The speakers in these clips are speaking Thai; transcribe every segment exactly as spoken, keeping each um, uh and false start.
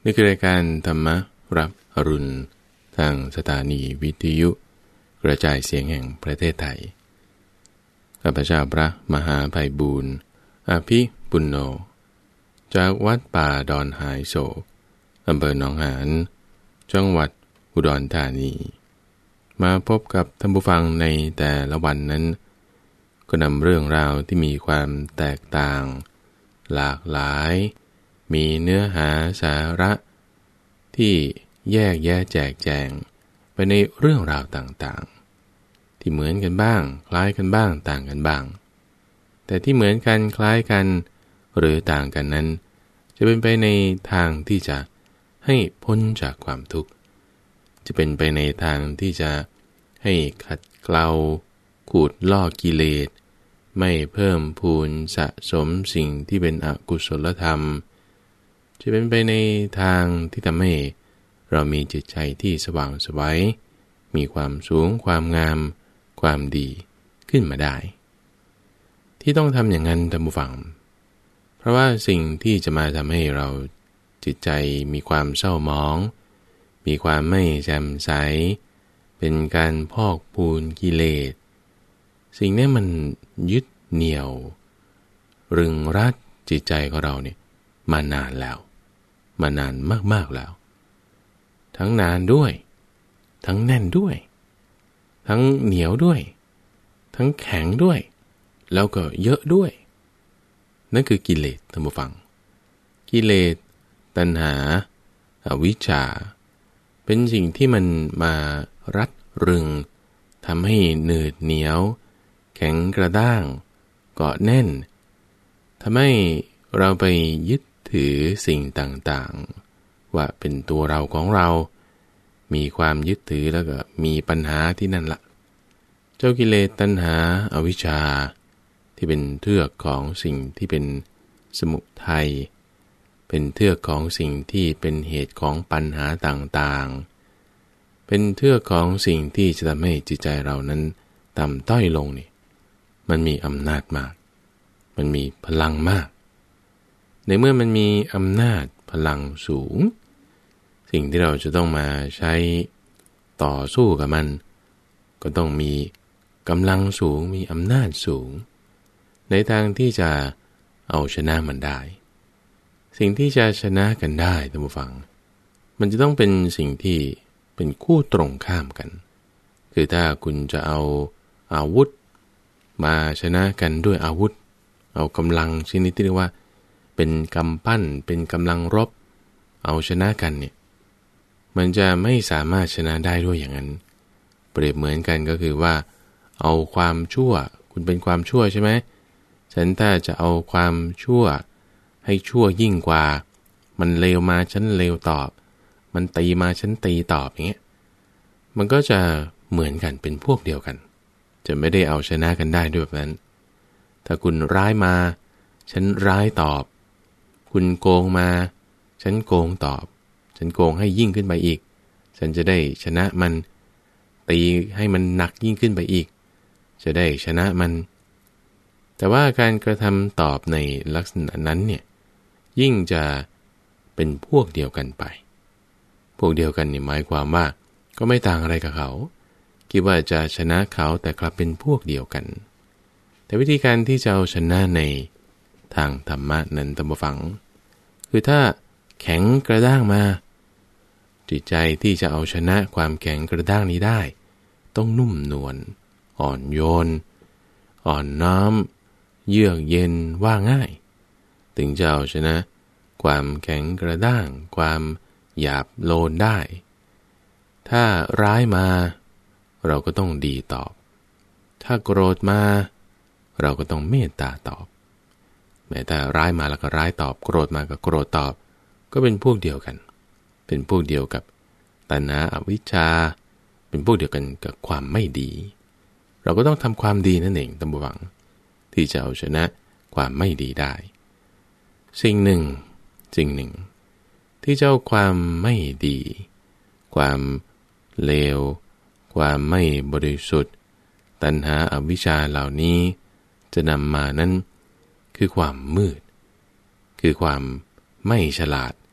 นี่คือรายการธรรมรับอรุณทางสถานีวิทยุกระจายเสียงแห่งประเทศไทยข้าพเจ้าพระมหาไพบูลย์อาภิปุณโญจากวัดป่าดอนหายโศกอำเภอหนองหานจังหวัดอุดรธานีมาพบกับท่านผู้ฟังในแต่ละวันนั้นก็นำเรื่องราวที่มีความแตกต่างหลากหลายมีเนื้อหาสาระที่แยกแยะแจกแจงไปในเรื่องราวต่างๆที่เหมือนกันบ้างคล้ายกันบ้างต่างกันบ้างแต่ที่เหมือนกันคล้ายกันหรือต่างกันนั้นจะเป็นไปในทางที่จะให้พ้นจากความทุกข์จะเป็นไปในทางที่จะให้ขัดเกลาขูดลอกกิเลสไม่เพิ่มพูนสะสมสิ่งที่เป็นอกุศลธรรมจะเป็นไปในทางที่ทำให้เรามีจิตใจที่สว่างไสวมีความสูงความงามความดีขึ้นมาได้ที่ต้องทำอย่างนั้นท่านผู้ฟังเพราะว่าสิ่งที่จะมาทำให้เราจิตใจมีความเศร้าหมองมีความไม่แจ่มใสเป็นการพอกพูนกิเลสสิ่งนี้มันยึดเหนี่ยวรึงรัดจิตใจของเราเนี่ยมานานแล้วมานานมากๆแล้วทั้งนานด้วยทั้งแน่นด้วยทั้งเหนียวด้วยทั้งแข็งด้วยแล้วก็เยอะด้วยนั่นคือกิเลสท่านผู้ฟังกิเลสตัณหาอวิชชาเป็นสิ่งที่มันมารัดรึงทำให้หนืดเหนียวแข็งกระด้างเกาะแน่นทำให้เราไปยึดถือสิ่งต่างๆว่าเป็นตัวเราของเรามีความยึดถือแล้วก็มีปัญหาที่นั่นละเจ้ากิเลสตัณหาอวิชชาที่เป็นเทือกของสิ่งที่เป็นสมุทัยเป็นเทือกของสิ่งที่เป็นเหตุของปัญหาต่างๆเป็นเทือกของสิ่งที่จะทำให้จิตใจเรานั้นต่ำต้อยลงนี่มันมีอำนาจมากมันมีพลังมากในเมื่อมันมีอำนาจพลังสูงสิ่งที่เราจะต้องมาใช้ต่อสู้กับมันก็ต้องมีกำลังสูงมีอำนาจสูงในทางที่จะเอาชนะมันได้สิ่งที่จะชนะกันได้ท่านผู้ฟังมันจะต้องเป็นสิ่งที่เป็นคู่ตรงข้ามกันคือถ้าคุณจะเอาอาวุธมาชนะกันด้วยอาวุธเอากำลังชนิดที่เรียกว่าเป็นกำปั้นเป็นกำลังรบเอาชนะกันเนี่ยมันจะไม่สามารถชนะได้ด้วยอย่างนั้นเปรียบเหมือนกันก็คือว่าเอาความชั่วคุณเป็นความชั่วใช่ไหมฉันถ้าจะเอาความชั่วให้ชั่วยิ่งกว่ามันเลวมาฉันเลวตอบมันตีมาฉันตีตอบอย่างเงี้ยมันก็จะเหมือนกันเป็นพวกเดียวกันจะไม่ได้เอาชนะกันได้ด้วยแบบนั้นถ้าคุณร้ายมาฉันร้ายตอบคุณโกงมาฉันโกงตอบฉันโกงให้ยิ่งขึ้นไปอีกฉันจะได้ชนะมันตีให้มันหนักยิ่งขึ้นไปอีกจะได้ชนะมันแต่ว่าการกระทำตอบในลักษณะนั้นเนี่ยยิ่งจะเป็นพวกเดียวกันไปพวกเดียวกันนี่หมายความว่าก็ไม่ต่างอะไรกับเขาคิดว่าจะชนะเขาแต่กลับเป็นพวกเดียวกันแต่วิธีการที่จะเอาชนะในทางธรรมะนั้นท่านผู้ฟังคือถ้าแข็งกระด้างมาจิตใจที่จะเอาชนะความแข็งกระด้างนี้ได้ต้องนุ่มนวลอ่อนโยนอ่อนน้อมเยือกเย็นว่าง่ายถึงจะเอาชนะความแข็งกระด้างความหยาบโลนได้ถ้าร้ายมาเราก็ต้องดีตอบถ้าโกรธมาเราก็ต้องเมตตาตอบแม้ถ้าร้ายมาแล้วก็ร้ายตอบโกรธมาก็โกรธตอบก็เป็นพวกเดียวกันเป็นพวกเดียวกับตัณหาอวิชชาเป็นพวกเดียวกันกับความไม่ดีเราก็ต้องทำความดีนั่นเองท่านผู้ฟังที่จะเอาชนะความไม่ดีได้สิ่งหนึ่งสิ่งหนึ่งที่เจ้าความไม่ดีความเลวความไม่บริสุทธิ์ตัณหาอวิชชาเหล่านี้จะนำมานั้นคือความมืดคือความไม่ฉลาด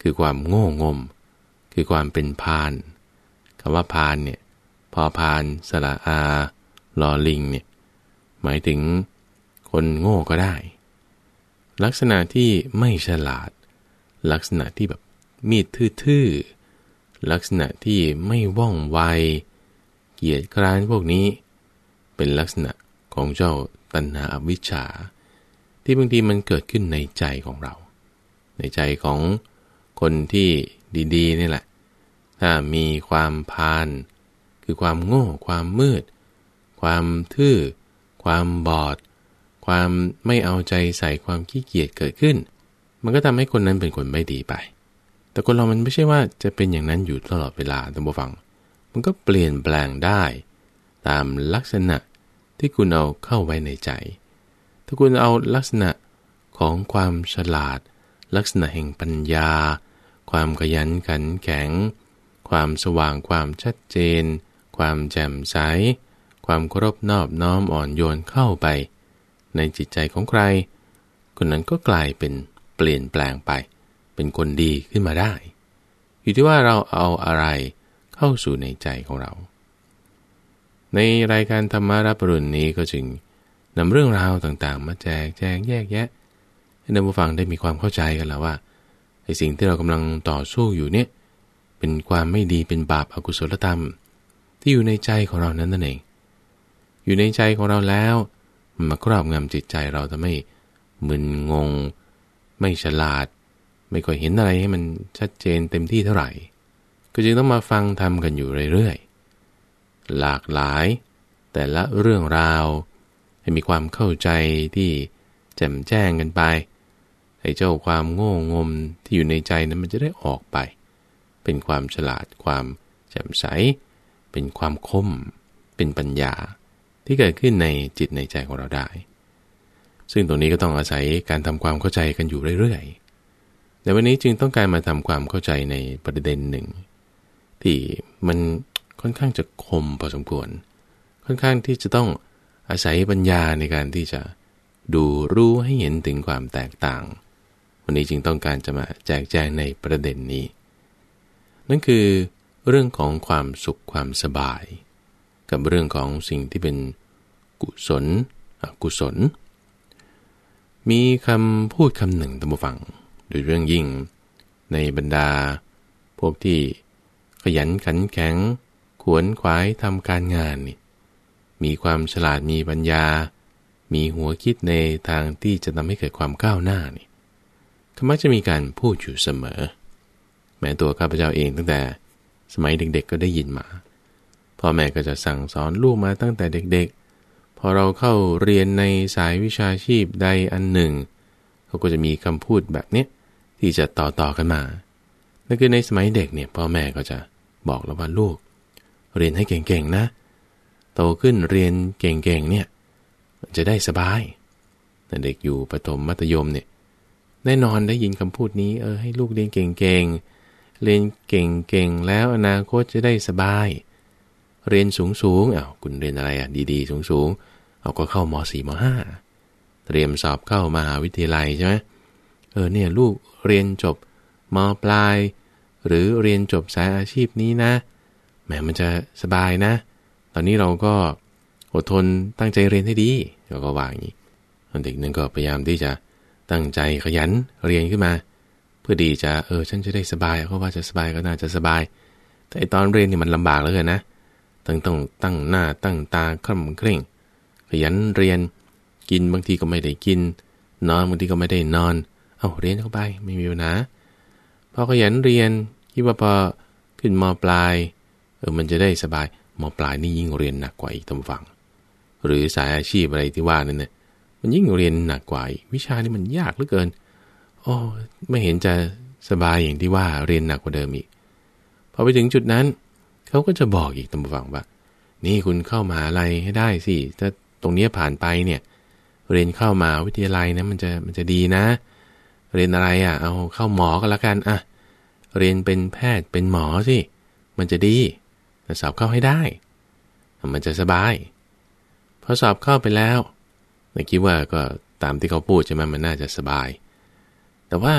คือความโง่งมคือความเป็นพาลคำว่าพาลเนี่ยพอพานสระอาลอลิงเนี่ยหมายถึงคนโง่ก็ได้ลักษณะที่ไม่ฉลาดลักษณะที่แบบมีดทื่อๆลักษณะที่ไม่ว่องไวเกียจคร้านพวกนี้เป็นลักษณะของเจ้าตัณหาอวิชชาที่บางทีมันเกิดขึ้นในใจของเราในใจของคนที่ดีๆนี่แหละถ้ามีความพาลคือความโง่ความมืดความทื่อความบอดความไม่เอาใจใส่ความขี้เกียจเกิดขึ้นมันก็ทำให้คนนั้นเป็นคนไม่ดีไปแต่คนเรามันไม่ใช่ว่าจะเป็นอย่างนั้นอยู่ตลอดเวลาท่านผู้ฟังมันก็เปลี่ยนแปลงได้ตามลักษณะที่คุณเอาเข้าไว้ในใจถ้าคุณเอาลักษณะของความฉลาดลักษณะแห่งปัญญาความขยันขันแข็งความสว่างความชัดเจนความแจ่มใสความเคารพนอบน้อมอ่อนโยนเข้าไปในจิตใจของใครคนนั้นก็กลายเป็นเปลี่ยนแปลงไปเป็นคนดีขึ้นมาได้อยู่ที่ว่าเราเอาอะไรเข้าสู่ในใจของเราในรายการธรรมารับอรุณนี้ก็จึงนำเรื่องราวต่างๆมาแจกแจงแยกแยะให้ท่านผู้ฟังได้มีความเข้าใจกันแล้วว่าไอ้สิ่งที่เรากำลังต่อสู้อยู่เนี่ยเป็นความไม่ดีเป็นบาปอกุศลธรรมที่อยู่ในใจของเรานั้นนั่นเองอยู่ในใจของเราแล้วมันมาครอบงำจิตใจเราทำให้มึนงงไม่ฉลาดไม่ค่อยเห็นอะไรให้มันชัดเจนเต็มที่เท่าไหร่ก็จึงต้องมาฟังทำกันอยู่เรื่อยๆหลากหลายแต่ละเรื่องราวให้มีความเข้าใจที่แจ่มแจ้งกันไปไอ้เจ้าความโง่งมที่อยู่ในใจนั้นมันจะได้ออกไปเป็นความฉลาดความแจ่มใสเป็นความคมเป็นปัญญาที่เกิดขึ้นในจิตในใจของเราได้ซึ่งตรงนี้ก็ต้องอาศัยการทำความเข้าใจกันอยู่เรื่อยๆในวันนี้จึงต้องการมาทำความเข้าใจในประเด็นหนึ่งที่มันค่อนข้างจะคมพอสมควรค่อนข้างที่จะต้องอาศัยปัญญาในการที่จะดูรู้ให้เห็นถึงความแตกต่างวันนี้จึงต้องการจะมาแจกแจงในประเด็นนี้นั่นคือเรื่องของความสุขความสบายกับเรื่องของสิ่งที่เป็นกุศลอกุศลมีคำพูดคำหนึ่งท่านผู้ฟังโดยเรื่องยิ่งในบรรดาพวกที่ขยันขันแข็งขวนขวายทำการงานนี่มีความฉลาดมีปัญญามีหัวคิดในทางที่จะทำให้เกิดความก้าวหน้านี่เขามักจะมีการพูดอยู่เสมอแม้ตัวข้าพเจ้าเองตั้งแต่สมัยเด็กๆก็ได้ยินมาพ่อแม่ก็จะสั่งสอนลูกมาตั้งแต่เด็กๆพอเราเข้าเรียนในสายวิชาชีพใดอันหนึ่งเขาก็จะมีคำพูดแบบนี้ที่จะต่อๆกันมานั่นคือในสมัยเด็กเนี่ยพ่อแม่ก็จะบอกเราว่าลูกเรียนให้เก่งๆนะโตขึ้นเรียนเก่งๆเนี่ยจะได้สบายแต่เด็กอยู่ประถมมัธยมเนี่ยแน่นอนได้ยินคำพูดนี้เออให้ลูกเรียนเก่งๆเรียนเก่งๆแล้วอนาคตจะได้สบายเรียนสูงๆอ้าวคุณเรียนอะไรอ่ะดีๆสูงๆเอาก็เข้ามสี่มห้าเตรียมสอบเข้ามหาวิทยาลัยใช่ไหมเออเนี่ยลูกเรียนจบมปลายหรือเรียนจบสายอาชีพนี้นะแหมมันจะสบายนะตอนนี้เราก็อดทนตั้งใจเรียนให้ดีเราก็ว่าอย่างนี้เด็กนึงก็พยายามที่จะตั้งใจขยันเรียนขึ้นมาเพื่อดีจะเออฉันจะได้สบายเพราะว่าจะสบายก็น่าจะสบายแต่ตอนเรียนนี่มันลำบากเหลือเกินนะต้องต้องตั้งหน้าตั้งตาคร่ำเคร่งขยันเรียนกินบางทีก็ไม่ได้กินนอนบางทีก็ไม่ได้นอนเอาเรียนเข้าไปไม่มีปัญหาพอขยันเรียนคิดว่าพอขึ้นม.ปลายเออมันจะได้สบายม.ปลายนี่ยิ่งเรียนหนักกว่าอีกท่านผู้ฟังหรือสายอาชีพอะไรที่ว่านั่นเนี่ยมันยิ่งเรียนหนักกว่าวิชานี่มันยากเหลือเกินโอ้ไม่เห็นจะสบายอย่างที่ว่าเรียนหนักกว่าเดิมอีกพอไปถึงจุดนั้นเขาก็จะบอกอีกท่านผู้ฟังว่านี่คุณเข้ามหาลัยให้ได้สิถ้าตรงนี้ผ่านไปเนี่ยเรียนเข้ามหาวิทยาลัยนะมันจะมันจะดีนะเรียนอะไรอ่ะเอาเข้าหมอก็แล้วกันอ่ะเรียนเป็นแพทย์เป็นหมอสิมันจะดีแต่สอบเข้าให้ได้มันจะสบายพอสอบเข้าไปแล้วไม่คิดว่าก็ตามที่เขาพูดใช่ไหมมันน่าจะสบายแต่ว่า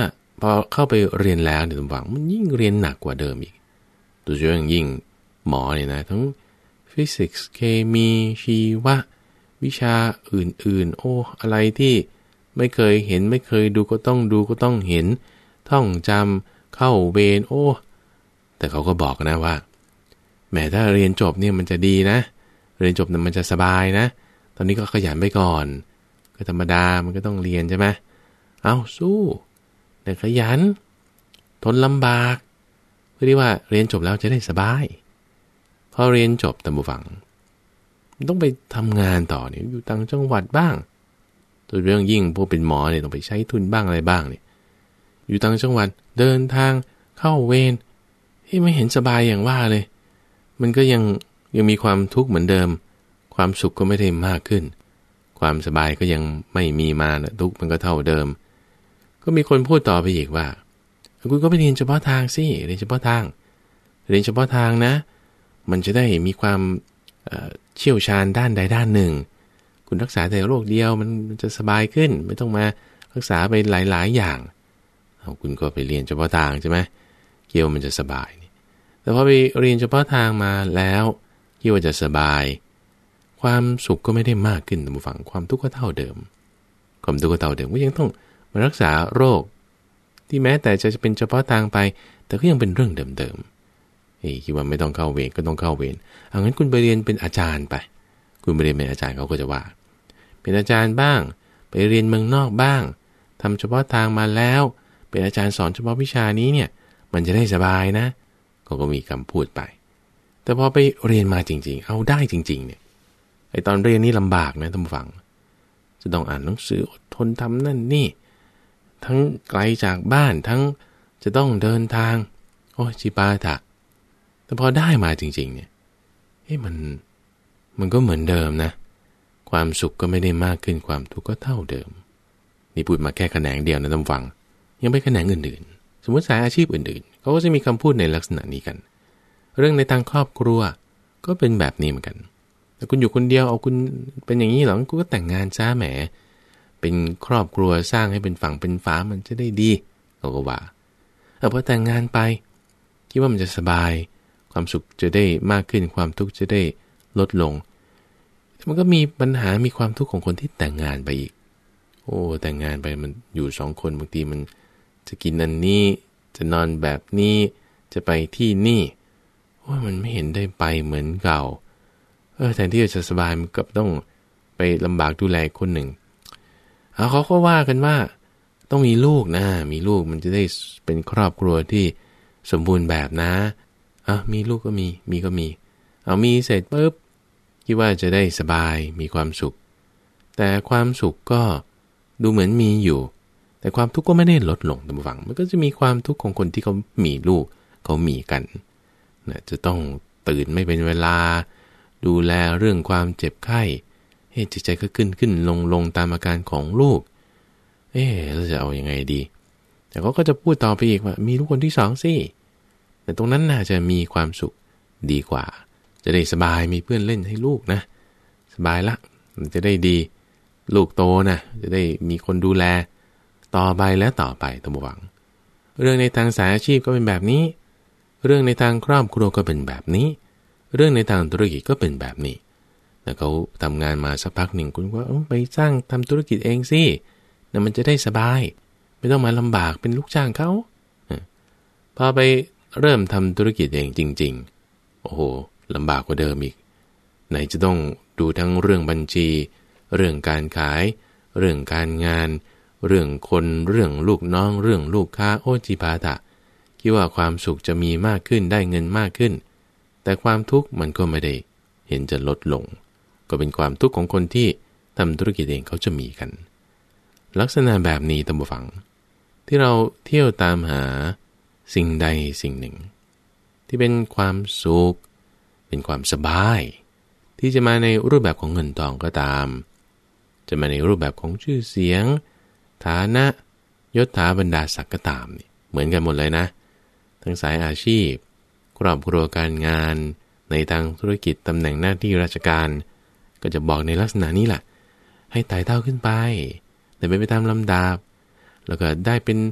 พอเข้าไปเรียนแล้วเนี่ยหวังมันยิ่งเรียนหนักกว่าเดิมอีกโดยเฉพาะอย่างยิ่งหมอเนี่ยนะทั้งฟิสิกส์เคมีชีวะวิชาอื่นๆโอ้อะไรที่ไม่เคยเห็นไม่เคยดูก็ต้องดูก็ต้องเห็นท่องจำเข้าเวรโอ้แต่เขาก็บอกนะว่าแม้ถ้าเรียนจบเนี่ยมันจะดีนะเรียนจบเนี่ยมันจะสบายนะตอนนี้ก็ขยันไปก่อนก็ธรรมดามันก็ต้องเรียนใช่ไหมเอาสู้แต่ขยันทนลำบากเพื่อที่ว่าเรียนจบแล้วจะได้สบายพอเรียนจบตามบุฟังต้องไปทำงานต่อเนี่ยอยู่ต่างจังหวัดบ้างตัวเรื่องยิ่งพวกเป็นหมอเนี่ยต้องไปใช้ทุนบ้างอะไรบ้างเนี่ยอยู่ต่างจังหวัดเดินทางเข้าเวรที่ไม่เห็นสบายอย่างว่าเลยมันก็ยังยังมีความทุกข์เหมือนเดิมความสุขก็ไม่ได้มากขึ้นความสบายก็ยังไม่มีมานะทุกข์มันก็เท่าเดิมก็มีคนพูดต่อไปอีกว่าคุณก็ไปเรียนเฉพาะทางสิเรียนเฉพาะทางเรียนเฉพาะทางนะมันจะได้มีความเชี่ยวชาญด้านใดด้านหนึ่งคุณรักษาแต่โรคเดียวมันจะสบายขึ้นไม่ต้องมารักษาไปหลายๆอย่างเอาคุณก็ไปเรียนเฉพาะทางใช่ไหมเกี่ยวมันจะสบายแต่พอไปเรียนเฉพาะทางมาแล้วเกี่ยวจะสบายความสุขก็ไม่ได้มากขึ้นตามฝั่งความทุกข์ก็เท่าเดิมความทุกข์ก็เท่าเดิมก็ยังต้องมารักษาโรคที่แม้แต่จะเป็นเฉพาะทางไปแต่ก็ยังเป็นเรื่องเดิมๆเฮ้ยคิดว่าไม่ต้องเข้าเวรก็ต้องเข้าเวรเอางั้นคุณไปเรียนเป็นอาจารย์ไปคุณไปเรียนเป็นอาจารย์เขาก็จะว่าเป็นอาจารย์บ้างไปเรียนเมืองนอกบ้างทำเฉพาะทางมาแล้วเป็นอาจารย์สอนเฉพาะวิชานี้เนี่ยมันจะได้สบายนะเขาก็มีคำพูดไปแต่พอไปเรียนมาจริงๆเอาได้จริงๆเนี่ยไอตอนเรียนนี่ลำบากนะท่านผู้ฟังจะต้องอ่านหนังสืออดทนทำนั่นนี่ทั้งไกลจากบ้านทั้งจะต้องเดินทางโอ้จิปาถะแต่พอได้มาจริงๆเนี่ยเฮ้ยมันมันก็เหมือนเดิมนะความสุขก็ไม่ได้มากขึ้นความทุกข์ก็เท่าเดิมนี่พูดมาแค่แขนงเดียวนะท่านฟังยังไปแขนงอื่นๆสมมติสายอาชีพอื่นๆเขาก็จะมีคำพูดในลักษณะนี้กันเรื่องในทางครอบครัวก็เป็นแบบนี้เหมือนกันแต่คุณอยู่คนเดียวเอาคุณเป็นอย่างนี้หรอคุณก็แต่งงานซะแหมเป็นครอบครัวสร้างให้เป็นฝั่งเป็นฝามันจะได้ดีเขาก็ว่าเอาพอแต่งงานไปคิดว่ามันจะสบายความสุขจะได้มากขึ้นความทุกข์จะได้ลดลงมันก็มีปัญหามีความทุกข์ของคนที่แต่งงานไปอีกโอ้แต่งงานไปมันอยู่สองคนบางทีมันจะกินอันนี้จะนอนแบบนี้จะไปที่นี่โอ้มันไม่เห็นได้ไปเหมือนเก่าเออแทนที่จะสบายมันก็ต้องไปลำบากดูแลคนหนึ่งเอาเขาก็ว่ากันว่าต้องมีลูกนะมีลูกมันจะได้เป็นครอบครัวที่สมบูรณ์แบบนะอ่ะมีลูกก็มีมีก็มีเอามีเสร็จปุ๊บคิดว่าจะได้สบายมีความสุขแต่ความสุขก็ดูเหมือนมีอยู่แต่ความทุกข์ก็ไม่ได้ลดลงตามฝั่งมันก็จะมีความทุกข์ของคนที่เขามีลูกเขามีกันนะจะต้องตื่นไม่เป็นเวลาดูแลเรื่องความเจ็บไข้เฮ้จิตใจก็ขึ้นขึ้นลงลงตามอาการของลูกเอ๊ะเราจะเอายังไงดีแต่เขาก็จะพูดต่อไปอีกว่ามีลูกคนที่สองสิแต่ตรงนั้นน่าจะมีความสุขดีกว่าจะได้สบายมีเพื่อนเล่นให้ลูกนะสบายละมันจะได้ดีลูกโตนะจะได้มีคนดูแลต่อไปและต่อไปตามหวังเรื่องในทางสายอาชีพก็เป็นแบบนี้เรื่องในทางครอบครัวก็เป็นแบบนี้เรื่องในทางธุรกิจก็เป็นแบบนี้แล้วเขาทำงานมาสักพักหนึ่งคุณว่าไปสร้างทำธุรกิจเองสินะมันจะได้สบายไม่ต้องมาลำบากเป็นลูกจ้างเขาพอไปเริ่มทำธุรกิจเองจริงๆโอ้โหลำบากกว่าเดิมอีกไหนจะต้องดูทั้งเรื่องบัญชีเรื่องการขายเรื่องการงานเรื่องคนเรื่องลูกน้องเรื่องลูกค้าโอจิปาถะคิดว่าความสุขจะมีมากขึ้นได้เงินมากขึ้นแต่ความทุกข์มันก็ไม่ได้เห็นจะลดลงก็เป็นความทุกข์ของคนที่ทำธุรกิจเองเขาจะมีกันลักษณะแบบนี้ตามฟังที่เราเที่ยวตามหาสิ่งใดสิ่งหนึ่งที่เป็นความสุขเป็นความสบายที่จะมาในรูปแบบของเงินทองก็ตามจะมาในรูปแบบของชื่อเสียงฐานะยศถาบรรดาศักดิ์ก็ตามนี่เหมือนกันหมดเลยนะทั้งสายอาชีพครอบครัวการงานในทางธุรกิจตำแหน่งหน้าที่ราชการก็จะบอกในลักษณะนี้แหละให้ไต่เต้าขึ้นไปแต่ไปไปตามลำดับแล้วก็ได้เป็น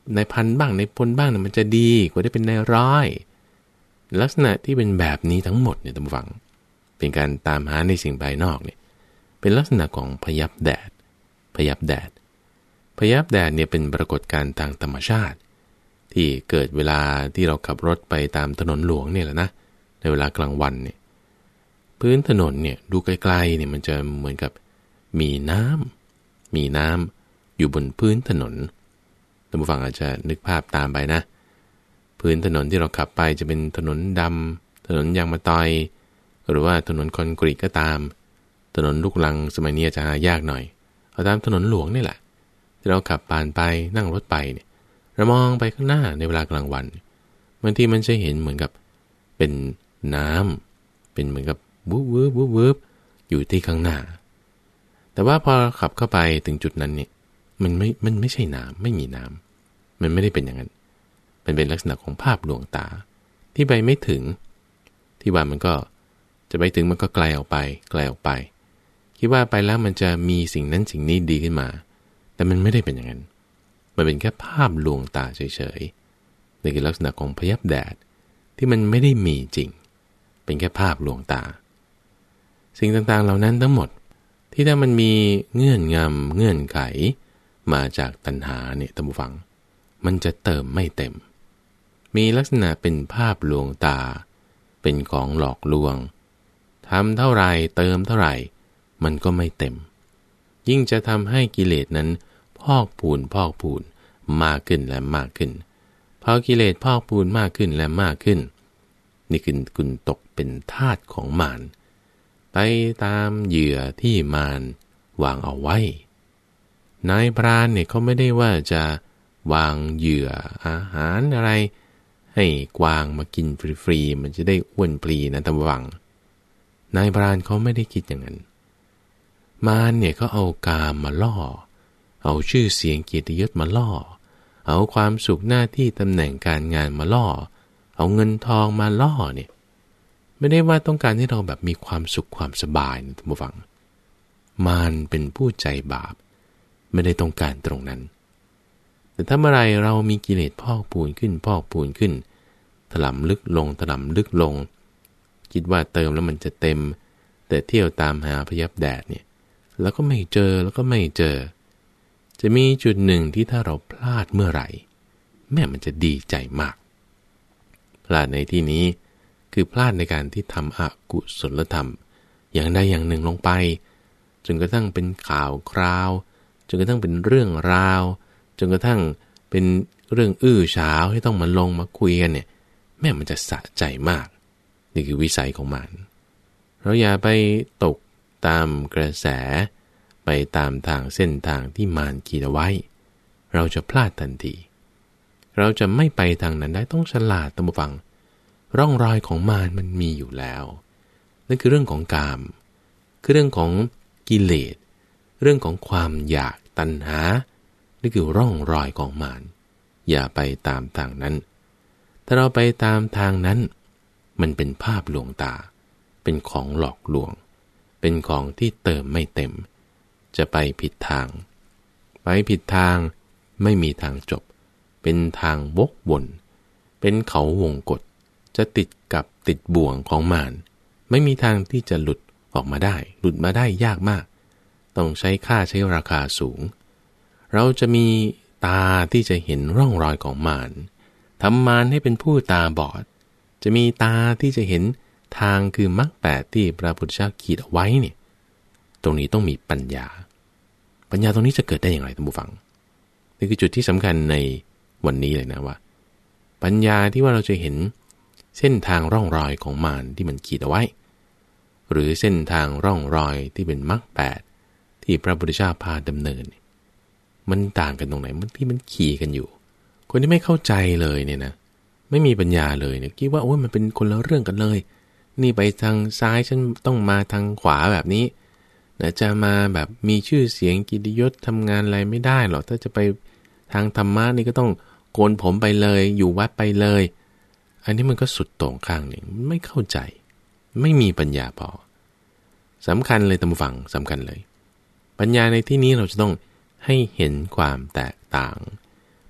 นายพันบ้างนายพลบ้างเนี่ยมันจะดีกว่าได้เป็นนายร้อยลักษณะที่เป็นแบบนี้ทั้งหมดเนี่ยท่านผู้ฟังเป็นการตามหาในสิ่งภายนอกเนี่ยเป็นลักษณะของพยับแดดพยับแดดพยับแดดเนี่ยเป็นปรากฏการณ์ทางธรรมชาติที่เกิดเวลาที่เราขับรถไปตามถนนหลวงเนี่ยแหละนะในเวลากลางวันเนี่ยพื้นถนนเนี่ยดูไกลๆเนี่ยมันจะเหมือนกับมีน้ำมีน้ำอยู่บนพื้นถนนท่านผู้ฟังอาจจะนึกภาพตามไปนะพื้นถนนที่เราขับไปจะเป็นถนนดำถนนยางมะตอยหรือว่าถนนคอนกรีตก็ตามถนนลูกรังสมัยนี้จะหายากหน่อยเอาตามถนนหลวงนี่แหละที่เราขับผ่านไปนั่งรถไปเนี่ยเรามองไปข้างหน้าในเวลากลางวันบางทีมันจะเห็นเหมือนกับเป็นน้ำเป็นเหมือนกับวูบวูบวูบวูบอยู่ที่ข้างหน้าแต่ว่าพอขับเข้าไปถึงจุดนั้นเนี่ยมันไม่มันไม่ใช่น้ำไม่มีน้ำมันไม่ได้เป็นอย่างนั้นมันเป็นลักษณะของภาพลวงตาที่ไปไม่ถึงที่ว่ามันก็จะไปถึงมันก็ไกลออกไปไกลออกไปคิดว่าไปแล้วมันจะมีสิ่งนั้นสิ่งนี้ดีขึ้นมาแต่มันไม่ได้เป็นอย่างนั้นมันเป็นแค่ภาพลวงตาเฉยๆนี่คือลักษณะของพยับแดดที่มันไม่ได้มีจริงเป็นแค่ภาพลวงตาสิ่งต่างๆเหล่านั้นทั้งหมดที่ถ้ามันมีเงื่อนงำเงื่อนไขมาจากตัณหาเนี่ยท่านผู้ฟังมันจะเติมไม่เต็มมีลักษณะเป็นภาพลวงตาเป็นของหลอกลวงทำเท่าไรเติมเท่าไหร่มันก็ไม่เต็มยิ่งจะทำให้กิเลสนั้นพอกพูนพอกพูนมากขึ้นและมากขึ้นพอกิเลสพอกพูนมากขึ้นและมากขึ้นนี่คือคุณตกเป็นทาสของมารไปตามเหยื่อที่มารวางเอาไว้นายพรานเนี่ยเขาไม่ได้ว่าจะวางเหยื่ออาหารอะไรให้กวางมากินฟรีๆมันจะได้อ้วนปลีนะตะวังนายพรานเขาไม่ได้คิดอย่างนั้นมารเนี่ยเขาเอากามมาล่อเอาชื่อเสียงเกียรติยศมาล่อเอาความสุขหน้าที่ตำแหน่งการงานมาล่อเอาเงินทองมาล่อเนี่ยไม่ได้ว่าต้องการให้เราแบบมีความสุขความสบายนะท่านผู้ฟังมารเป็นผู้ใจบาปไม่ได้ต้องการตรงนั้นแต่ถ้าเมื่อไรเรามีกิเลสพอกพูนขึ้นพอกพูนขึ้นถลำลึกลงถลำลึกลงคิดว่าเติมแล้วมันจะเต็มแต่เที่ยวตามหาพยับแดดเนี่ยแล้วก็ไม่เจอแล้วก็ไม่เจอจะมีจุดหนึ่งที่ถ้าเราพลาดเมื่อไหร่แม่มันจะดีใจมากพลาดในที่นี้คือพลาดในการที่ทำอกุศลธรรมอย่างใดอย่างหนึ่งลงไปจนกระทั่งเป็นข่าวคราวจนกระทั่งเป็นเรื่องราวจนกระทั่งเป็นเรื่องอื้อฉาวที่ต้องมาลงมาคุยกันเนี่ยแม่มันจะสะใจมากนี่คือวิสัยของมันเราอย่าไปตกตามกระแสไปตามทางเส้นทางที่มารขีดเอาไว้เราจะพลาดทันทีเราจะไม่ไปทางนั้นได้ต้องฉลาดตามฟังร่องรอยของมารมันมีอยู่แล้วนั่นคือเรื่องของกามคือเรื่องของกิเลสเรื่องของความอยากตัณหานี่คือร่องรอยของมารอย่าไปตามทางนั้นถ้าเราไปตามทางนั้นมันเป็นภาพลวงตาเป็นของหลอกลวงเป็นของที่เติมไม่เต็มจะไปผิดทางไปผิดทางไม่มีทางจบเป็นทางวกวนเป็นเขาวงกฏจะติดกับติดบ่วงของมารไม่มีทางที่จะหลุดออกมาได้หลุดมาได้ยากมากต้องใช้ค่าใช้ราคาสูงเราจะมีตาที่จะเห็นร่องรอยของมารทำมารให้เป็นผู้ตาบอดจะมีตาที่จะเห็นทางคือมรรคแปดที่พระพุทธเจ้าขีดเอาไว้เนี่ยตรงนี้ต้องมีปัญญาปัญญาตรงนี้จะเกิดได้อย่างไรท่านผู้ฟังนี่คือจุดที่สำคัญในวันนี้เลยนะว่าปัญญาที่ว่าเราจะเห็นเส้นทางร่องรอยของมารที่มันขีดเอาไว้หรือเส้นทางร่องรอยที่เป็นมรรคแปดที่พระพุทธเจ้าพาดำเนินมันต่างกันตรงไหนมันที่มันขี่กันอยู่คนที่ไม่เข้าใจเลยเนี่ยนะไม่มีปัญญาเลยเนี่ยคิดว่าโอ้ยมันเป็นคนละเรื่องกันเลยนี่ไปทางซ้ายฉันต้องมาทางขวาแบบนี้นะจะมาแบบมีชื่อเสียงกิตติยศทำงานอะไรไม่ได้หรอกถ้าจะไปทางธรรมะนี่ก็ต้องโกนผมไปเลยอยู่วัดไปเลยอันนี้มันก็สุดโต่งข้างหนึ่งไม่เข้าใจไม่มีปัญญาพอสำคัญเลยท่านผู้ฟังสำคัญเลยปัญญาในที่นี้เราจะต้องให้เห็นความแตกต่าง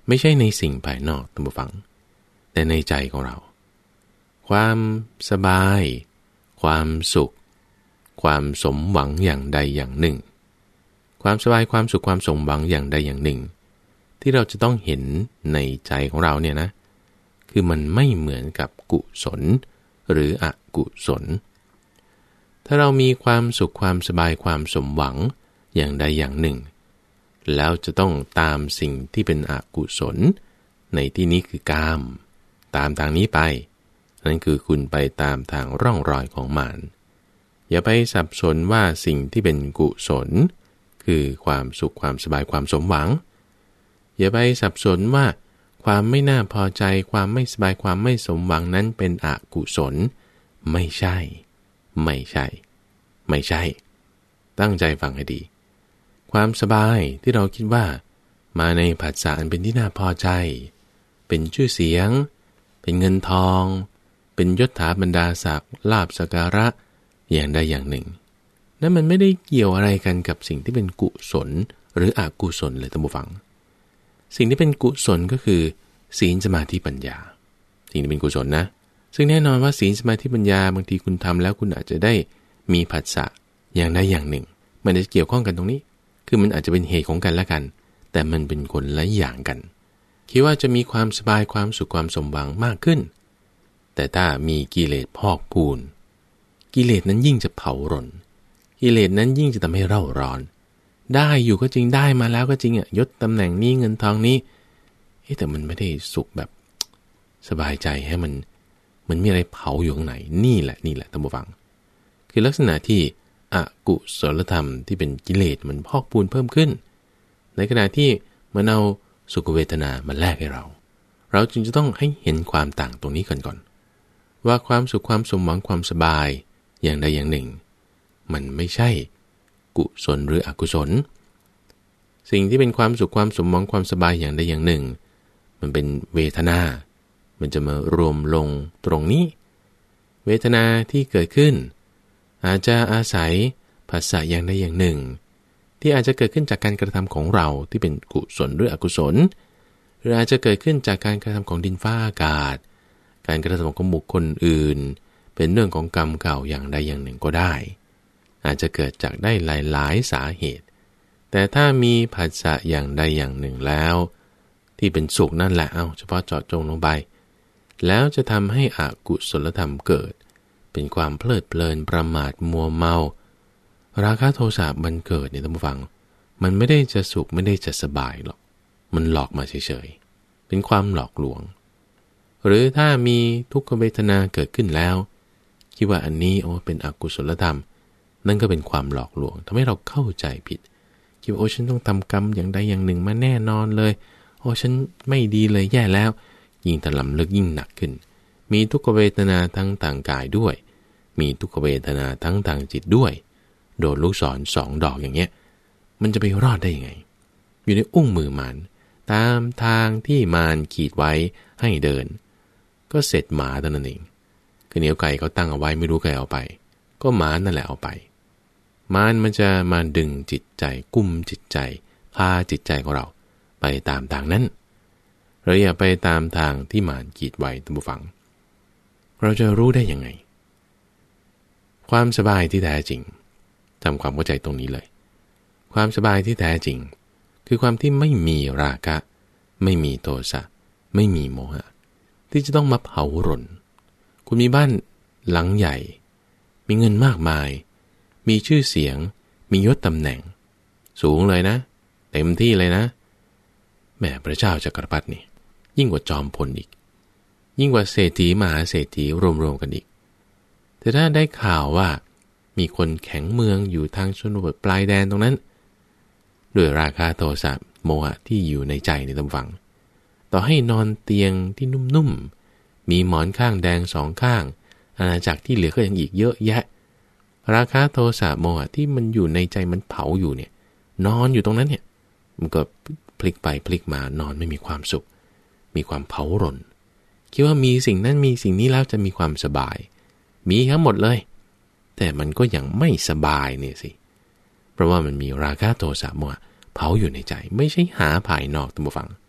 ไม่ใช่ในสิ่งภายนอกท่านผู้ฟังแต่ในใจของเราความสบายความสุขความสมหวังอย่างใดอย่างหนึ่งความสบายความสุขความสมหวังอย่างใดอย่างหนึ่งที่เราจะต้องเห็นในใจของเราเนี่ยนะคือมันไม่เหมือนกับกุศลหรืออกุศลถ้าเรามีความสุขความสบายความสมหวังอย่างใดอย่างหนึ่งแล้วจะต้องตามสิ่งที่เป็นอกุศลในที่นี้คือกามตามทางนี้ไปนั่นคือคุณไปตามทางร่องรอยของมารอย่าไปสับสนว่าสิ่งที่เป็นกุศลคือความสุขความสบายความสมหวังอย่าไปสับสนว่าความไม่น่าพอใจความไม่สบายความไม่สมหวังนั้นเป็นอกุศลไม่ใช่ไม่ใช่ไม่ใช่ตั้งใจฟังให้ดีความสบายที่เราคิดว่ามาในผัสสะอันเป็นที่น่าพอใจเป็นชื่อเสียงเป็นเงินทองเป็นยศถาบรรดาศักดิ์ลาภสักการะอย่างใดอย่างหนึ่งนั้นมันไม่ได้เกี่ยวอะไรกันกับสิ่งที่เป็นกุศลหรืออกุศลเลยท่านผู้ฟังสิ่งที่เป็นกุศลก็คือศีลสมาธิปัญญาสิ่งที่เป็นกุศลนะซึ่งแน่นอนว่าศีลสมาธิปัญญาบางทีคุณทำแล้วคุณอาจจะได้มีผัสสะอย่างใดอย่างหนึ่งมันจะเกี่ยวข้องกันตรงนี้คือมันอาจจะเป็นเหตุของกันและกันแต่มันเป็นคนละอย่างกันคิดว่าจะมีความสบายความสุขความสมหวังมากขึ้นแต่ถ้ามีกิเลสพอกพูนกิเลสนั้นยิ่งจะเผารนกิเลสนั้นยิ่งจะทำให้เร่าร้อนได้อยู่ก็จริงได้มาแล้วก็จริงอ่ะยศตำแหน่งนี้เงินทองนี้เอ๊ะแต่มันไม่ได้สุขแบบสบายใจให้มันมันมีอะไรเผาอยู่ข้างในนี่แหละนี่แหละท่านผู้ฟังคือลักษณะที่อกุศลธรรมที่เป็นกิเลสมันพอกพูนเพิ่มขึ้นในขณะที่มันเอาสุขเวทนามาแลกให้เราเราจึงจะต้องให้เห็นความต่างตรงนี้กันก่อนว่าความสุขความสมหวังความสบายอย่างใดอย่างหนึ่งมันไม่ใช่กุศลหรืออกุศลสิ่งที่เป็นความสุขความสมหวังความสบายอย่างใดอย่างหนึ่งมันเป็นเวทนามันจะมารวมลงตรงนี้เวทนาที่เกิดขึ้นอาจจะอาศัยผัสสะอย่างใดอย่างหนึ่งที่อาจจะเกิดขึ้นจากการกระทำของเราที่เป็นกุศลหรืออกุศลหรืออาจจะเกิดขึ้นจากการกระทำของดินฟ้าอากาศการกระทำของบุคคลอื่นเป็นเรื่องของกรรมเก่าอย่างใดอย่างหนึ่งก็ได้อาจจะเกิดจากได้หลายๆสาเหตุแต่ถ้ามีผัสสะอย่างใดอย่างหนึ่งแล้วที่เป็นสุขนั่นแหละเอาเฉพาะเจาะจงลงไปแล้วจะทำให้อกุศลธรรมเกิดเป็นความเพลิดเพลินประมาทมัวเมาราคะโทสะมันเกิดเนี่ยท่านผู้ฟังมันไม่ได้จะสุขไม่ได้จะสบายหรอกมันหลอกมาเฉยๆเป็นความหลอกลวงหรือถ้ามีทุกขเวทนาเกิดขึ้นแล้วคิดว่าอันนี้โอ้เป็นอกุศลธรรมนั่นก็เป็นความหลอกลวงทำให้เราเข้าใจผิดคิดว่าโอ้ฉันต้องทำกรรมอย่างใดอย่างหนึ่งมาแน่นอนเลยโอ้ฉันไม่ดีเลยแย่แล้วยิ่งถลำลึกยิ่งหนักขึ้นมีทุกขเวทนาทั้งทางกายด้วยมีทุกขเวทนาทั้งทางจิตด้วยโดนลูกศรสองดอกอย่างเงี้ยมันจะไปรอดได้ยังไงอยู่ในอุ้งมือมารตามทางที่มารขีดไว้ให้เดินก็เสร็จหมาตัวนั้นเองคือเหนียวไก่เขาตั้งเอาไว้ไม่รู้ใครเอาไปก็หมานั่นแหละเอาไปมารมันจะมาดึงจิตใจกุมจิตใจพาจิตใจของเราไปตามทางนั้นเราอย่าไปตามทางที่มารขีดไว้ท่านผู้ฟังเราจะรู้ได้ยังไงความสบายที่แท้จริงทำความเข้าใจตรงนี้เลยความสบายที่แท้จริงคือความที่ไม่มีราคะไม่มีโทสะไม่มีโมหะที่จะต้องมาเผารนคุณมีบ้านหลังใหญ่มีเงินมากมายมีชื่อเสียงมียศตำแหน่งสูงเลยนะเต็มที่เลยนะแม่พระเจ้าจักรพรรดินี่ยิ่งกว่าจอมพลอีกยิ่งกว่าเศรษฐีมหาเศรษฐีรวมๆกันอีกแต่ถ้าได้ข่าวว่ามีคนแข็งเมืองอยู่ทางชนบทปลายแดนตรงนั้นด้วยราคะโทสะโมหะที่อยู่ในใจในตำฝังต่อให้นอนเตียงที่นุ่มๆมีหมอนข้างแดงสองข้างอาณาจักรที่เหลือก็ยังอีกเยอะแยะราคะโทสะโมหะที่มันอยู่ในใจมันเผาอยู่เนี่ยนอนอยู่ตรงนั้นเนี่ยมันก็พลิกไปพลิกมานอนไม่มีความสุขมีความเผารนคิดว่ามีสิ่งนั้นมีสิ่งนี้แล้วจะมีความสบายมีทั้งหมดเลยแต่มันก็ยังไม่สบายเนี่ยสิเพราะว่ามันมีราคะโทสะโมหะเผาอยู่ในใจไม่ใช่หาภายนอกท่านผู้ฟัง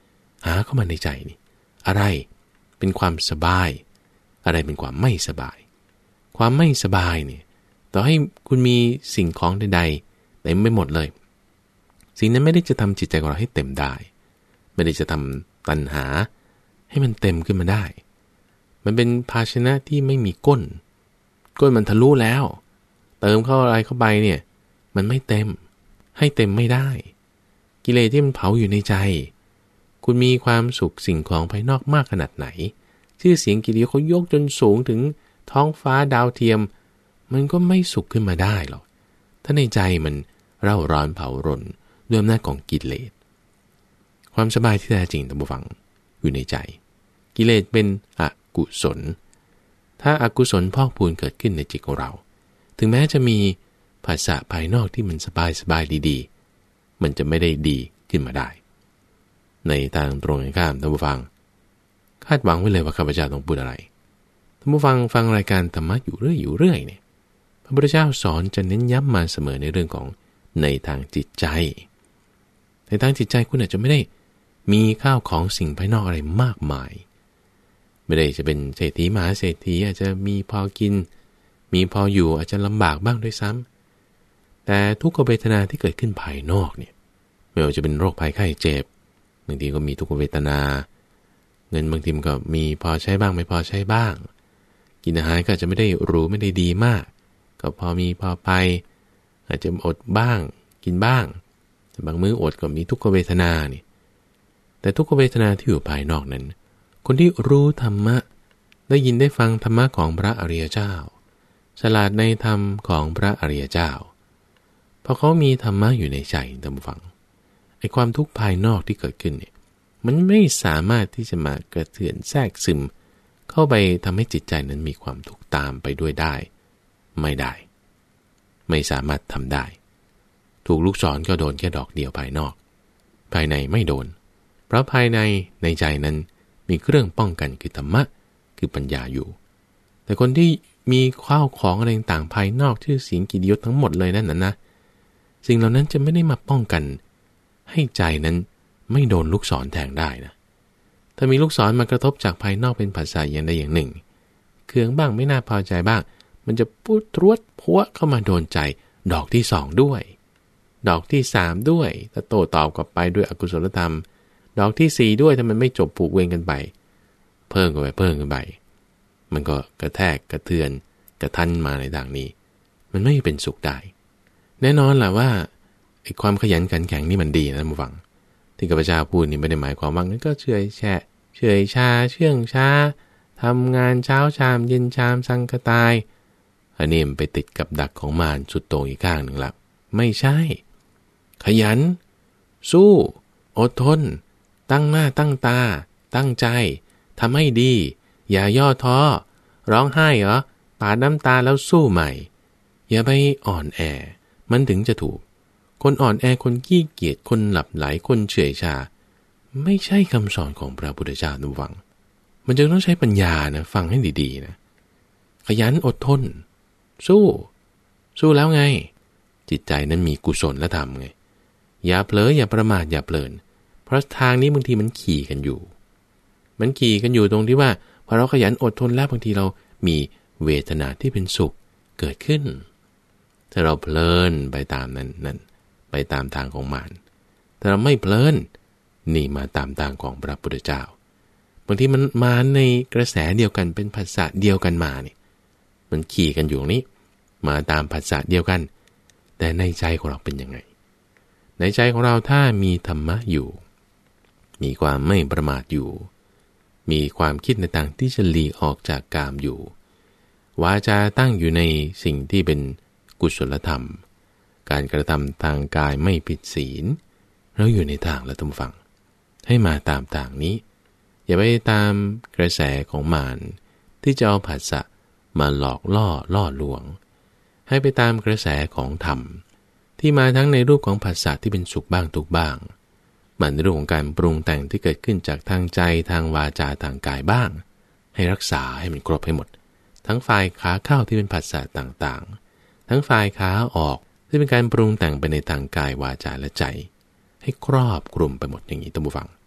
หาเข้ามาในใจนี่อะไรเป็นความสบายอะไรเป็นความไม่สบายความไม่สบายเนี่ยต่อให้คุณมีสิ่งของใดๆเต็มไปหมดเลยสิ่งนั้นไม่ได้จะทำจิตใจของเราให้เต็มได้ไม่ได้จะทำตัณหาให้มันเต็มขึ้นมาได้มันเป็นภาชนะที่ไม่มีก้นก้นมันทะลุแล้วเติมเข้าอะไรเข้าไปเนี่ยมันไม่เต็มให้เต็มไม่ได้กิเลสที่มันเผาอยู่ในใจคุณมีความสุขสิ่งของภายนอกมากขนาดไหนชื่อเสียงกิเลสเขายกจนสูงถึงท้องฟ้าดาวเทียมมันก็ไม่สุขขึ้นมาได้หรอกถ้าในใจมันเร่าร้อนเผารนด้วยอำนาจของกิเลสความสบายที่แท้จริงท่านผู้ฟังอยู่ในใจกิเลสเป็นอกุศลถ้าอากุศลพอกพูนเกิดขึ้นในจิตของเราถึงแม้จะมีภาษาภายนอกที่มันสบายสบายดีๆมันจะไม่ได้ดีขึ้นมาได้ในทางตรงกันข้ามท่านผู้ฟังคาดหวังไว้เลยว่าข้าพเจ้าต้องพูดอะไรท่านผู้ฟังฟังรายการธรรมะอยู่เรื่อยอยู่เรื่อยเนี่ยพระพุทธเจ้าสอนจะเน้นย้ำมาเสมอในเรื่องของในทางจิตใจในทางจิตใจคุณอาจจะไม่ได้มีข้าวของสิ่งภายนอกอะไรมากมายไม่ได้จะเป็นเศรษฐีมหาเศรษฐีอาจจะมีพอกินมีพออยู่อาจจะลำบากบ้างด้วยซ้ำแต่ทุกขเวทนาที่เกิดขึ้นภายนอกเนี่ยไม่ว่าจะเป็นโรคภัยไข้เจ็บบางทีก็มีทุกขเวทนาเงินบางทีมันก็มีพอใช้บ้างไม่พอใช้บ้างกินอาหารก็อาจจะไม่ได้หรูไม่ได้ดีมากก็พอมีพอไปอาจจะอดบ้างกินบ้างแต่บางมื้ออดก็มีทุกขเวทนานี่แต่ทุกขเวทนาที่อยู่ภายนอกนั้นคนที่รู้ธรรมะได้ยินได้ฟังธรรมะของพระอริยเจ้าฉลาดในธรรมของพระอริยเจ้าพอเขามีธรรมะอยู่ในใจท่านผู้ฟังไอ้ความทุกข์ภายนอกที่เกิดขึ้นเนี่ยมันไม่สามารถที่จะมากระเทือนแทรกซึมเข้าไปทำให้จิตใจนั้นมีความทุกข์ตามไปด้วยได้ไม่ได้ไม่สามารถทำได้ถูกลูกศรก็โดนแค่ดอกเดียวภายนอกภายในไม่โดนเพราะภายในในใจนั้นมีเครื่องป้องกันคือธรรมะคือปัญญาอยู่แต่คนที่มีข้าวของอะไรต่างภายนอกชื่อเสียงกิเลสทั้งหมดเลยนั่นน่ะนะสิ่งเหล่านั้นจะไม่ได้มาป้องกันให้ใจนั้นไม่โดนลูกศรแทงได้นะถ้ามีลูกศรมากระทบจากภายนอกเป็นภาษาอย่างใดอย่างหนึ่งเคืองบ้างไม่น่าพอใจบ้างมันจะพูดตรวจพัวเข้ามาโดนใจดอกที่สองด้วยดอกที่สามด้วยถ้าโต้ตอบกลับไปด้วยอกุศลธรรมดอกที่สี่ด้วยถ้ามันไม่จบผูกเวรกันไปเพิ่มกันไปเพิ่มกันไปมันก็กระแทกกระเทือนกระทันมาในทางนี้มันไม่เป็นสุขได้แน่นอนแหละว่าไอ้ความขยันขันแข็งนี่มันดีนะท่านผู้ฟังที่ข้าพเจ้าพูดนี่ไม่ได้หมายความว่างั้นก็เฉยแฉะเฉยชาเชื่องช้าทำงานเช้าชามเย็นชามสังกตายอันนี้มันไปติดกับดักของมารสุดโต่งอีกข้างหนึ่งละไม่ใช่ขยันสู้อดทนตั้งหน้าตั้งตาตั้งใจทำให้ดีอย่าย่อท้อร้องไห้เหรอปาดน้ำตาแล้วสู้ใหม่อย่าไปอ่อนแอมันถึงจะถูกคนอ่อนแอคนขี้เกียจคนหลับไหลคนเฉยชาไม่ใช่คำสอนของพระพุทธเจ้าทุกฝังมันจึงต้องใช้ปัญญานะฟังให้ดีๆนะขยันอดทนสู้สู้แล้วไงจิตใจนั้นมีกุศลและธรรมไงอย่าเผลออย่าประมาทอย่าเพลินเพราะทางนี้บางทีมันขี่กันอยู่มันขี่กันอยู่ตรงที่ว่าพอเราขยันอดทนแล้วบางทีเรามีเวทนาที่เป็นสุขเกิดขึ้นถ้าเราเพลินไปตามนั้นนั่นไปตามทางของมารแต่เราไม่เพลินนี่มาตามทางของพระพุทธเจ้าบางทีมันมาในกระแสเดียวกันเป็นภาษาเดียวกันมาเนี่ยมันขี่กันอยู่นี้มาตามภาษาเดียวกันแต่ในใจของเราเป็นยังไงในใจของเราถ้ามีธรรมะอยู่มีความไม่ประมาทอยู่มีความคิดในทางที่จะหลีกออกจากกามอยู่วาจาตั้งอยู่ในสิ่งที่เป็นกุศลธรรมการกระทำทางกายไม่ผิดศีลเราอยู่ในทางและตำฝังให้มาตามทางนี้อย่าไปตามกระแสของมารที่จะเอาผัสสะมาหลอกล่อล่อลวงให้ไปตามกระแสของธรรมที่มาทั้งในรูปของผัสสะที่เป็นสุขบ้างทุกข์บ้างมันในเรื่องของการปรุงแต่งที่เกิดขึ้นจากทางใจทางวาจาทางกายบ้างให้รักษาให้มันครบให้หมดทั้งฝ่ายขาเข้าที่เป็นผัสสะต่างๆทั้งฝ่ายขาออกที่เป็นการปรุงแต่งไปในทางกายวาจาและใจให้ครอบคลุมไปหมดอย่างนี้ท่านผู้ฟัง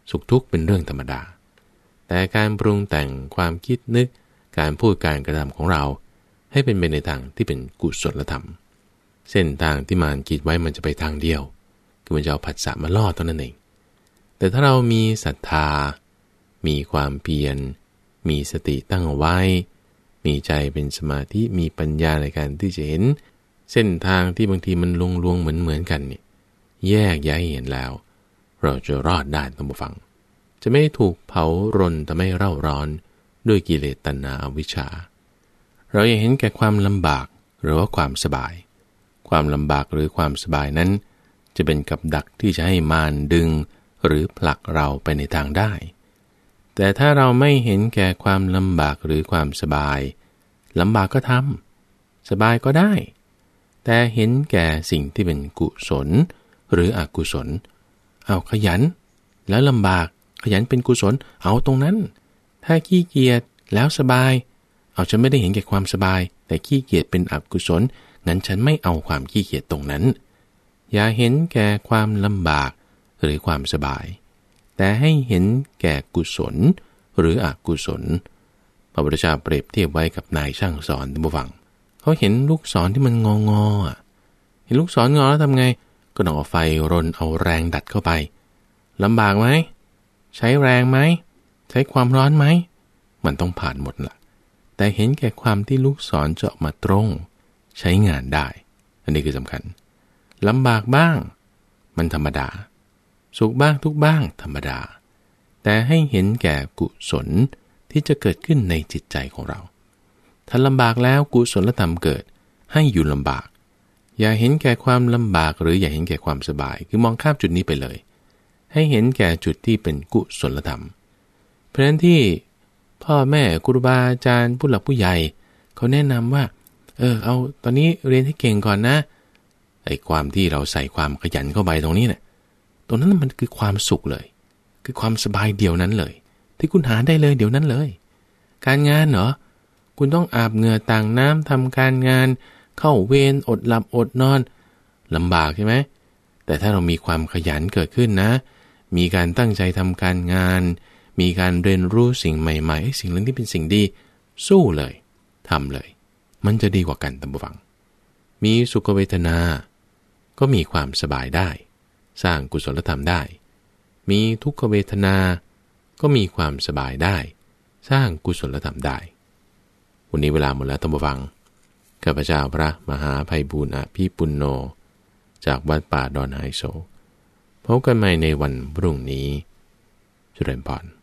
สุขทุกข์เป็นเรื่องธรรมดาแต่การปรุงแต่งความคิดนึกการพูดการกระทำของเราให้เป็นไปในทางที่เป็นกุศลธรรมเส้นทางที่มารคิดไว้มันจะไปทางเดียวคือมันจะเอาผัสสะมาล่อเท่านั้นเองแต่ถ้าเรามีศรัทธามีความเพียรมีสติตั้งเอาไว้มีใจเป็นสมาธิมีปัญญาในการที่จะเห็นเส้นทางที่บางทีมันลงลวงเหมือนเหมือนกันเนี่ยแยกแยะเห็นแล้วเราจะรอดได้ท่านผู้ฟังจะไม่ถูกเผารนทำให้เร่าร้อนด้วยกิเลสตัณหาอวิชชาเราอยากเห็นแก่ความลำบากหรือว่าความสบายความลำบากหรือความสบายนั้นจะเป็นกับดักที่จะให้มารดึงหรือผลักเราไปในทางได้แต่ถ้าเราไม่เห็นแก่ความลำบากหรือความสบายลำบากก็ทำสบายก็ได้แต่เห็นแก่สิ่งที่เป็นกุศลหรืออกุศลเอาขยันแล้วลำบากขยันเป็นกุศลเอาตรงนั้นถ้าขี้เกียจแล้วสบายเอาฉันไม่ได้เห็นแก่ความสบายแต่ขี้เกียจเป็นอกุศลงั้นฉันไม่เอาความขี้เกียจตรงนั้นอย่าเห็นแก่ความลำบากหรือความสบายแต่ให้เห็นแก่กุศลหรืออกุศลพระพุทธเจ้าเปรียบเทียบไว้กับนายช่างสอนท่านผู้ฟังเขาเห็นลูกศรที่มันงองอเห็นลูกศรงอแล้วทำไงก็ต้องเอาไฟรนเอาแรงดัดเข้าไปลำบากไหมใช้แรงไหมใช้ความร้อนไหมมันต้องผ่านหมดล่ะแต่เห็นแก่ความที่ลูกศรจะออกมาตรงใช้งานได้อันนี้คือสำคัญลำบากบ้างมันธรรมดาสุขบ้างทุกบ้างธรรมดาแต่ให้เห็นแก่กุศลที่จะเกิดขึ้นในจิตใจของเราถ้าลำบากแล้วกุศลธรรมเกิดให้อยู่ลำบากอย่าเห็นแก่ความลำบากหรืออย่าเห็นแก่ความสบายคือมองข้ามจุดนี้ไปเลยให้เห็นแก่จุดที่เป็นกุศลธรรมเพราะฉะนั้นที่พ่อแม่ครูบาอาจารย์ผู้หลักผู้ใหญ่เขาแนะนำว่าเออเอาตอนนี้เรียนให้เก่งก่อนนะไอ้ความที่เราใส่ความขยันเข้าไปตรงนี้เนี่ยตรงนั้นมันคือความสุขเลยคือความสบายเดียวนั้นเลยที่คุณหาได้เลยเดี๋ยวนั้นเลยการงานเหรอคุณต้องอาบเหงื่อต่างน้ำทำการงานเข้าเวรอดหลับอดนอนลำบากใช่ไหมแต่ถ้าเรามีความขยันเกิดขึ้นนะมีการตั้งใจทำการงานมีการเรียนรู้สิ่งใหม่ๆสิ่งนั้นที่เป็นสิ่งดีสู้เลยทำเลยมันจะดีกว่ากันท่านผู้ฟังมีสุขเวทนาก็มีความสบายได้สร้างกุศลธรรมได้มีทุกขเวทนาก็มีความสบายได้สร้างกุศลธรรมได้วันนี้เวลาหมดแล้วท่านผู้ฟังข้าพเจ้าพระมหาไพบูลย์อภิปุณโญจากวัดป่าดอนไฮโซพบกันใหม่ในวันพรุ่งนี้เจริญพร